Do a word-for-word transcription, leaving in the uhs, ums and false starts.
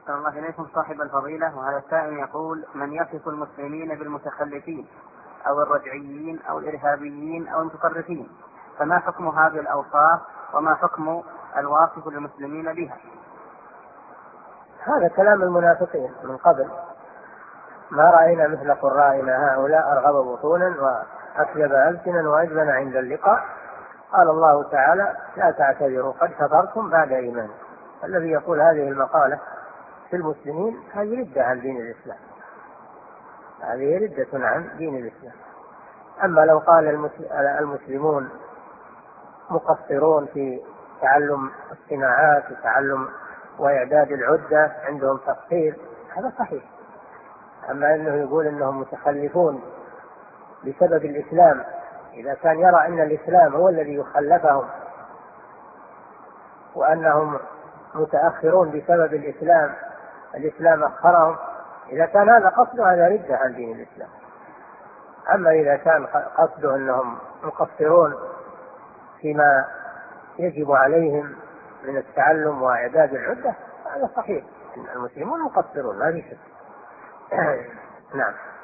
أحسن الله إليكم صاحب الفضيلة. وهذا السائل يقول: من يصف المسلمين بالمتخلفين أو الرجعيين أو الإرهابيين أو المتطرفين، فما حكم هذه الأوصاف وما حكم الواصف للمسلمين بها؟ هذا كلام المنافقين من قبل: ما رأينا مثل قرائنا هؤلاء أرغب بطونا وأكذب ألسنا وأجبن عند اللقاء. قال الله تعالى: لا تعتذروا قد كفرتم بعد إيمان. الذي يقول هذه المقالة في المسلمين هذه ردة عن دين الإسلام، هذه ردة عن دين الإسلام. أما لو قال المسلمون مقصرون في تعلم الصناعات وتعلم وإعداد العدة، عندهم تقصير، هذا صحيح. أما أنه يقول أنهم متخلفون بسبب الإسلام، إذا كان يرى أن الإسلام هو الذي يخلفهم وأنهم متأخرون بسبب الإسلام، الإسلام أخرهم، إذا كان هذا قصده هذا ردة عن دين الإسلام. أما إذا كان قصده أنهم مقصرون فيما يجب عليهم من التعلم وإعداد العدة، هذا صحيح، المسلمون مقصرون لا شك. نعم.